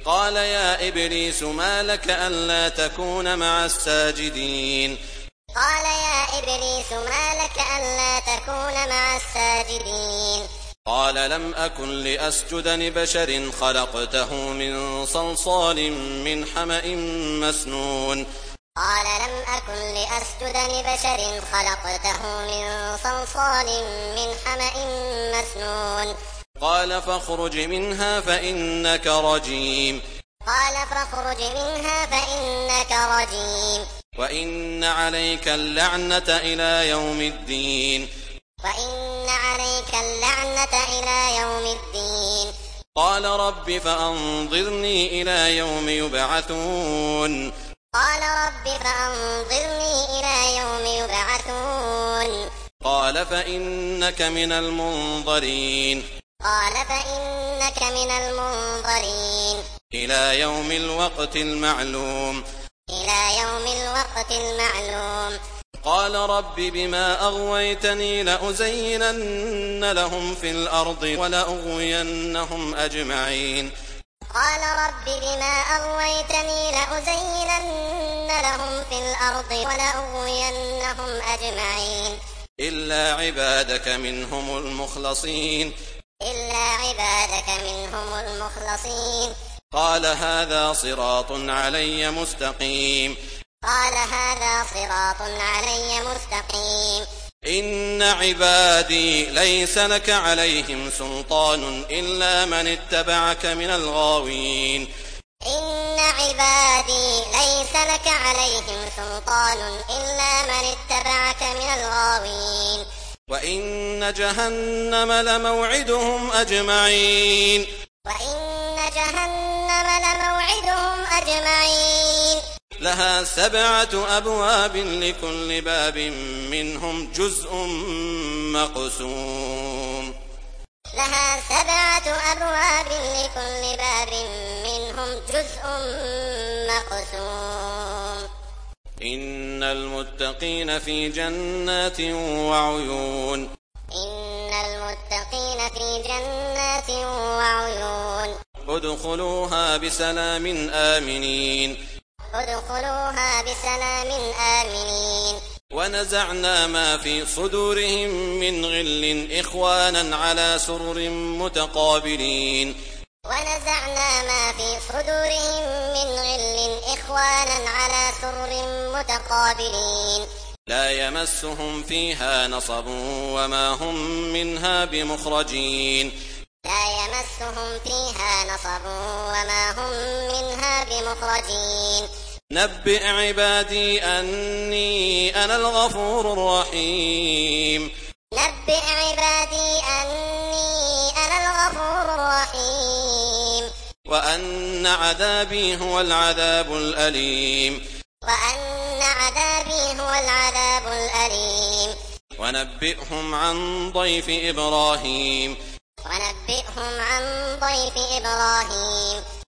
قال يا إبليس ما لك ألا تكون مع الساجدين قال يا إبليس ما لك ألا تكون مع الساجدين قال لم أكن لأسجد لبشر خلقته من صلصال من حمأ مسنون قال لم أكن لأسجد لبشر خلقته من صلصال من حمأ مسنون قال فاخرج منها فإنك رجيم قال فاخرج منها فإنك رجيم وإن عليك اللعنة إلى يوم الدين وإن عليك اللعنة إلى يوم الدين قال رب فأنظرني إلى يوم يبعثون قال رب فأنظرني إلى يوم يبعثون قال فإنك من المنظرين قال فإنك من المنظرين إلى يوم الوقت المعلوم إلى يوم الوقت المعلوم قال رب بما أغويتني لأزينن لهم في الأرض ولأغوينهم أجمعين قال رب بما أغويتني لأزينن لهم في الأرض ولأغوينهم أجمعين إلا عبادك منهم المخلصين إلا عبادك منهم المخلصين قال هذا صراط علي مستقيم قال هذا صراط علي مستقيم إن عبادي ليس لك عليهم سلطان إلا من اتبعك من الغاوين إن عبادي ليس لك عليهم سلطان إلا من اتبعك من الغاوين وإن جهنم لموعدهم أجمعين وإن جهنم لموعدهم أجمعين لها 7 أبواب لكل باب منهم جزء مقسوم لها 7 أبواب لكل باب منهم جزء مقسوم إن المتقين في جنات وعيون إن المتقين في جنات وعيون ادخلوها بسلام آمنين ادخلوها بسلام آمنين ونزعنا ما في صدورهم من غل إخوانا على سرر متقابلين ونزعنا ما في صدورهم من غل إخوانا على سرر متقابلين لا يمسهم فيها نصب وما هم منها بمخرجين لا يمسهم فيها نصب وما هم منها بمخرجين نبئ عبادي أني أنا الغفور الرحيم نبئ عبادي أني أنا الغفور الرحيم وأن عذابي هو العذاب الأليم وأن عذابي هو العذاب الأليم ونبئهم عن ضيف إبراهيم ونبئهم عن ضيف إبراهيم